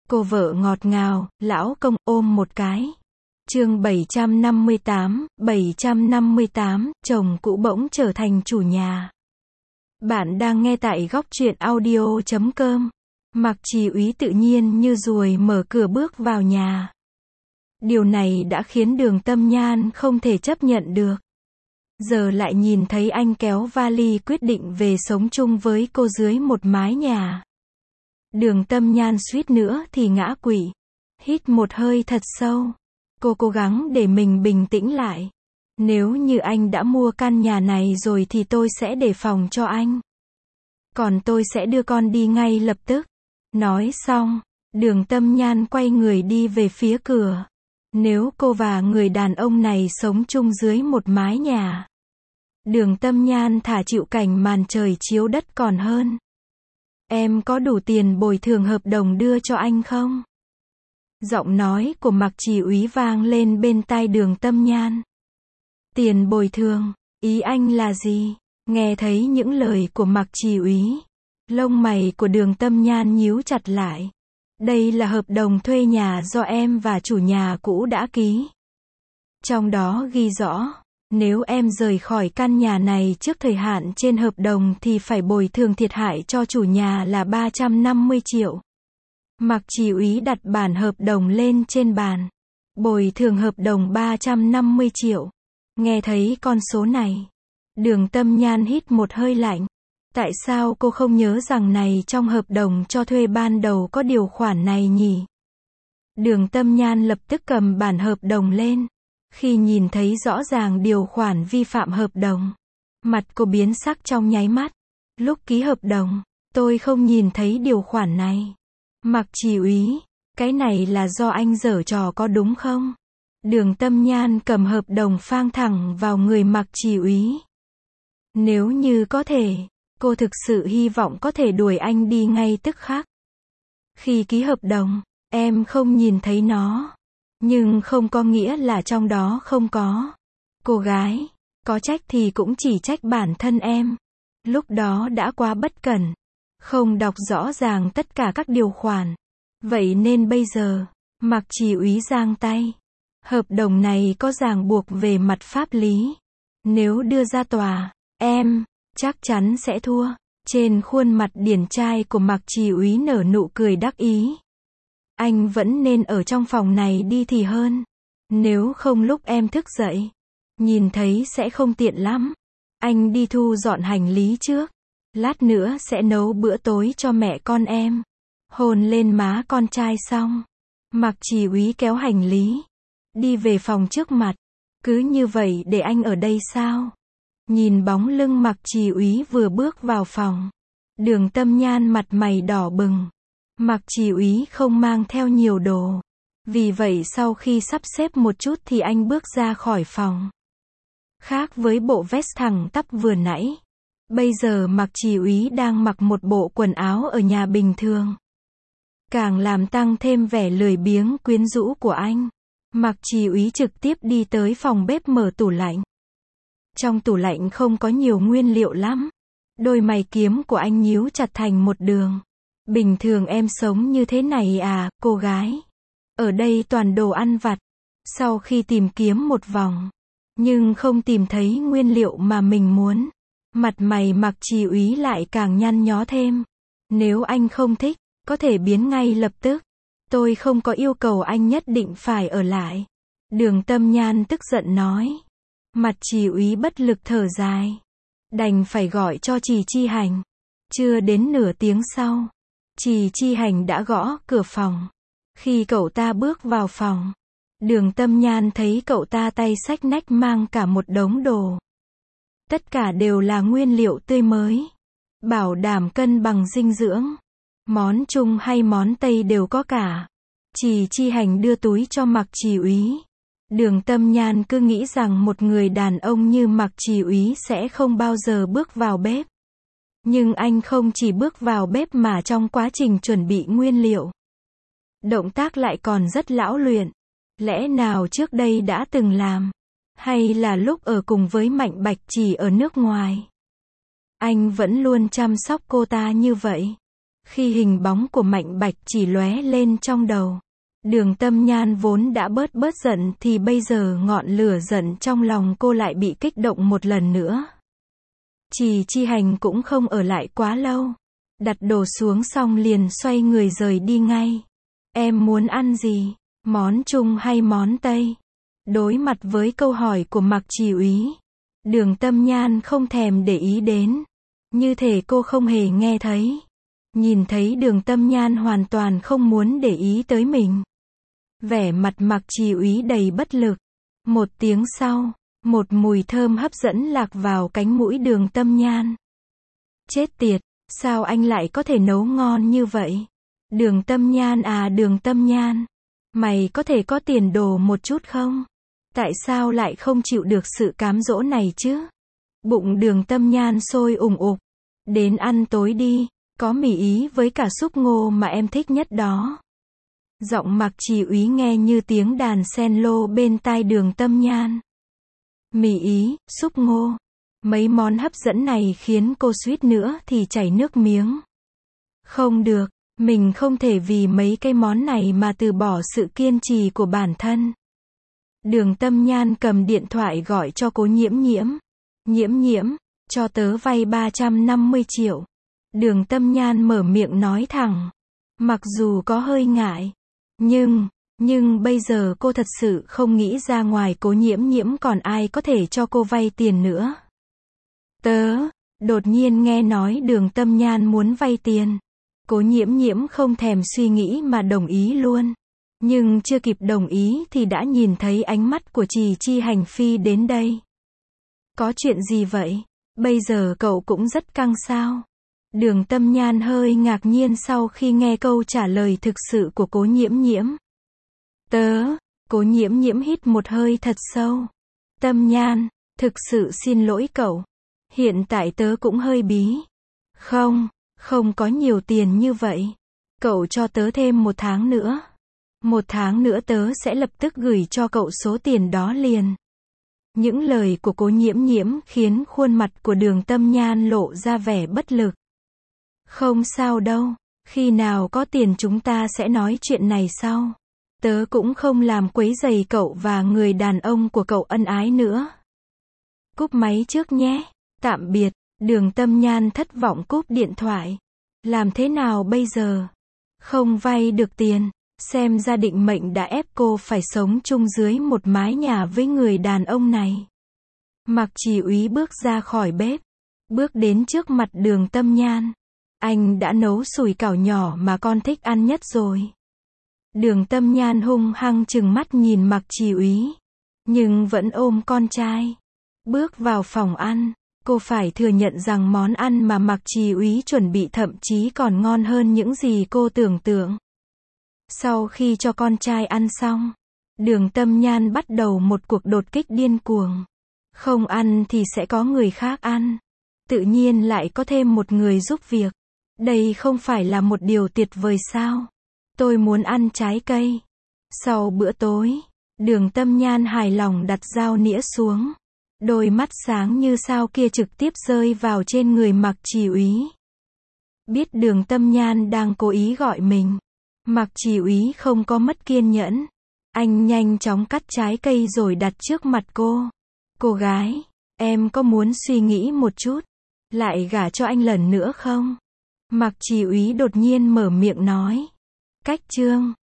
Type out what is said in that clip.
Cô vợ ngọt ngào, lão công ôm một cái. Chương 758, chồng cũ bỗng trở thành chủ nhà. Bạn đang nghe tại góc truyện audio.com. Mạc Trì Úy tự nhiên như ruồi mở cửa bước vào nhà. Điều này đã khiến Đường Tâm Nhan không thể chấp nhận được. Giờ lại nhìn thấy anh kéo vali quyết định về sống chung với cô dưới một mái nhà. Đường Tâm Nhan suýt nữa thì ngã quỵ. Hít một hơi thật sâu. Cô cố gắng để mình bình tĩnh lại. Nếu như anh đã mua căn nhà này rồi thì tôi sẽ để phòng cho anh. Còn tôi sẽ đưa con đi ngay lập tức. Nói xong, Đường Tâm Nhan quay người đi về phía cửa. Nếu cô và người đàn ông này sống chung dưới một mái nhà, Đường Tâm Nhan thả chịu cảnh màn trời chiếu đất còn hơn. Em có đủ tiền bồi thường hợp đồng đưa cho anh không? Giọng nói của Mạc Trì Úy vang lên bên tai Đường Tâm Nhan. Tiền bồi thường, ý anh là gì? Nghe thấy những lời của Mạc Trì Úy, lông mày của Đường Tâm Nhan nhíu chặt lại. Đây là hợp đồng thuê nhà do em và chủ nhà cũ đã ký. Trong đó ghi rõ, nếu em rời khỏi căn nhà này trước thời hạn trên hợp đồng thì phải bồi thường thiệt hại cho chủ nhà là 350 triệu. Mạc Trì Úy đặt bản hợp đồng lên trên bàn. Bồi thường hợp đồng 350 triệu. Nghe thấy con số này, Đường Tâm Nhan hít một hơi lạnh. Tại sao cô không nhớ rằng này trong hợp đồng cho thuê ban đầu có điều khoản này nhỉ? Đường Tâm Nhan lập tức cầm bản hợp đồng lên. Khi nhìn thấy rõ ràng điều khoản vi phạm hợp đồng, mặt cô biến sắc trong nháy mắt. Lúc ký hợp đồng, tôi không nhìn thấy điều khoản này. Mạc Trì Úy, cái này là do anh giở trò có đúng không? Đường Tâm Nhan cầm hợp đồng phang thẳng vào người Mạc Trì Úy. Nếu như có thể, cô thực sự hy vọng có thể đuổi anh đi ngay tức khắc. Khi ký hợp đồng, em không nhìn thấy nó. Nhưng không có nghĩa là trong đó không có. Cô gái, có trách thì cũng chỉ trách bản thân em. Lúc đó đã quá bất cẩn. Không đọc rõ ràng tất cả các điều khoản. Vậy nên bây giờ, Mạc Trì Úy giang tay. Hợp đồng này có ràng buộc về mặt pháp lý. Nếu đưa ra tòa, em chắc chắn sẽ thua. Trên khuôn mặt điển trai của Mạc Trì Úy nở nụ cười đắc ý. Anh vẫn nên ở trong phòng này đi thì hơn. Nếu không lúc em thức dậy, nhìn thấy sẽ không tiện lắm. Anh đi thu dọn hành lý trước. Lát nữa sẽ nấu bữa tối cho mẹ con em. Hôn lên má con trai xong, Mạc Trì Úy kéo hành lý, đi về phòng trước mặt. Cứ như vậy để anh ở đây sao? Nhìn bóng lưng Mạc Trì Úy vừa bước vào phòng, Đường Tâm Nhan mặt mày đỏ bừng. Mạc Trì Úy không mang theo nhiều đồ. Vì vậy sau khi sắp xếp một chút thì anh bước ra khỏi phòng. Khác với bộ vest thẳng tắp vừa nãy, bây giờ Mạc Trì Úy đang mặc một bộ quần áo ở nhà bình thường. Càng làm tăng thêm vẻ lười biếng quyến rũ của anh. Mạc Trì Úy trực tiếp đi tới phòng bếp mở tủ lạnh. Trong tủ lạnh không có nhiều nguyên liệu lắm. Đôi mày kiếm của anh nhíu chặt thành một đường. Bình thường em sống như thế này à, cô gái? Ở đây toàn đồ ăn vặt. Sau khi tìm kiếm một vòng, nhưng không tìm thấy nguyên liệu mà mình muốn, mặt mày Mạc Trì Úy lại càng nhăn nhó thêm. Nếu anh không thích, có thể biến ngay lập tức. Tôi không có yêu cầu anh nhất định phải ở lại. Đường Tâm Nhan tức giận nói. Mặt Trì Úy bất lực thở dài. Đành phải gọi cho Trì Chi Hành. Chưa đến nửa tiếng sau, Trì Chi Hành đã gõ cửa phòng. Khi cậu ta bước vào phòng, Đường Tâm Nhan thấy cậu ta tay xách nách mang cả một đống đồ. Tất cả đều là nguyên liệu tươi mới, bảo đảm cân bằng dinh dưỡng. Món Trung hay món Tây đều có cả. Trì Chi Hành đưa túi cho Mạc Trì Úy. Đường Tâm Nhan cứ nghĩ rằng một người đàn ông như Mạc Trì Úy sẽ không bao giờ bước vào bếp. Nhưng anh không chỉ bước vào bếp mà trong quá trình chuẩn bị nguyên liệu, động tác lại còn rất lão luyện. Lẽ nào trước đây đã từng làm? Hay là lúc ở cùng với Mạnh Bạch Chỉ ở nước ngoài, anh vẫn luôn chăm sóc cô ta như vậy? Khi hình bóng của Mạnh Bạch chỉ lóe lên trong đầu, Đường Tâm Nhan vốn đã bớt giận thì bây giờ ngọn lửa giận trong lòng cô lại bị kích động một lần nữa. Trì Chi Hành cũng không ở lại quá lâu. Đặt đồ xuống xong liền xoay người rời đi ngay. Em muốn ăn gì? Món Trung hay món Tây? Đối mặt với câu hỏi của Mạc Chỉ Úy, Đường Tâm Nhan không thèm để ý đến. Như thể cô không hề nghe thấy. Nhìn thấy Đường Tâm Nhan hoàn toàn không muốn để ý tới mình. Vẻ mặt Mạc Chỉ Úy đầy bất lực. Một tiếng sau, một mùi thơm hấp dẫn lạc vào cánh mũi Đường Tâm Nhan. Chết tiệt, sao anh lại có thể nấu ngon như vậy? Đường Tâm Nhan à, Đường Tâm Nhan, mày có thể có tiền đồ một chút không? Tại sao lại không chịu được sự cám dỗ này chứ? Bụng Đường Tâm Nhan sôi ủng ục. Đến ăn tối đi, có mì Ý với cả súp ngô mà em thích nhất đó. Giọng Mạc Chỉ Úy nghe như tiếng đàn cello bên tai Đường Tâm Nhan. Mì Ý, súp ngô. Mấy món hấp dẫn này khiến cô suýt nữa thì chảy nước miếng. Không được, mình không thể vì mấy cái món này mà từ bỏ sự kiên trì của bản thân. Đường Tâm Nhan cầm điện thoại gọi cho Cố Nhiễm Nhiễm. Nhiễm Nhiễm, cho tớ vay 350 triệu. Đường Tâm Nhan mở miệng nói thẳng. Mặc dù có hơi ngại. Nhưng bây giờ cô thật sự không nghĩ ra ngoài Cố Nhiễm Nhiễm còn ai có thể cho cô vay tiền nữa. Đột nhiên nghe nói Đường Tâm Nhan muốn vay tiền. Cố Nhiễm Nhiễm không thèm suy nghĩ mà đồng ý luôn. Nhưng chưa kịp đồng ý thì đã nhìn thấy ánh mắt của Trì Chi Hành phi đến đây. Có chuyện gì vậy? Bây giờ cậu cũng rất căng sao? Đường Tâm Nhan hơi ngạc nhiên sau khi nghe câu trả lời thực sự của Cố Nhiễm Nhiễm. Cố Nhiễm Nhiễm hít một hơi thật sâu. Tâm Nhan, thực sự xin lỗi cậu. Hiện tại tớ cũng hơi bí. Không có nhiều tiền như vậy. Cậu cho tớ thêm 1 tháng nữa. 1 tháng nữa tớ sẽ lập tức gửi cho cậu số tiền đó liền. Những lời của Cố Nhiễm Nhiễm khiến khuôn mặt của Đường Tâm Nhan lộ ra vẻ bất lực. Không sao đâu, khi nào có tiền chúng ta sẽ nói chuyện này sau. Tớ cũng không làm quấy rầy cậu và người đàn ông của cậu ân ái nữa. Cúp máy trước nhé. Tạm biệt. Đường Tâm Nhan thất vọng cúp điện thoại. Làm thế nào bây giờ? Không vay được tiền. Xem ra định mệnh đã ép cô phải sống chung dưới một mái nhà với người đàn ông này. Mạc Chỉ Úy bước ra khỏi bếp. Bước đến trước mặt Đường Tâm Nhan. Anh đã nấu sủi cảo nhỏ mà con thích ăn nhất rồi. Đường Tâm Nhan hung hăng trừng mắt nhìn Mạc Chỉ Úy. Nhưng vẫn ôm con trai. Bước vào phòng ăn. Cô phải thừa nhận rằng món ăn mà Mạc Chỉ Úy chuẩn bị thậm chí còn ngon hơn những gì cô tưởng tượng. Sau khi cho con trai ăn xong, Đường Tâm Nhan bắt đầu một cuộc đột kích điên cuồng. Không ăn thì sẽ có người khác ăn. Tự nhiên lại có thêm một người giúp việc. Đây không phải là một điều tuyệt vời sao? Tôi muốn ăn trái cây. Sau bữa tối, Đường Tâm Nhan hài lòng đặt dao nĩa xuống. Đôi mắt sáng như sao kia trực tiếp rơi vào trên người Mạc Chỉ Úy. Biết Đường Tâm Nhan đang cố ý gọi mình, Mạc Chỉ Úy không có mất kiên nhẫn. Anh nhanh chóng cắt trái cây rồi đặt trước mặt cô. Cô gái, em có muốn suy nghĩ một chút, lại gả cho anh lần nữa không? Mạc Chỉ Úy đột nhiên mở miệng nói. Cách chương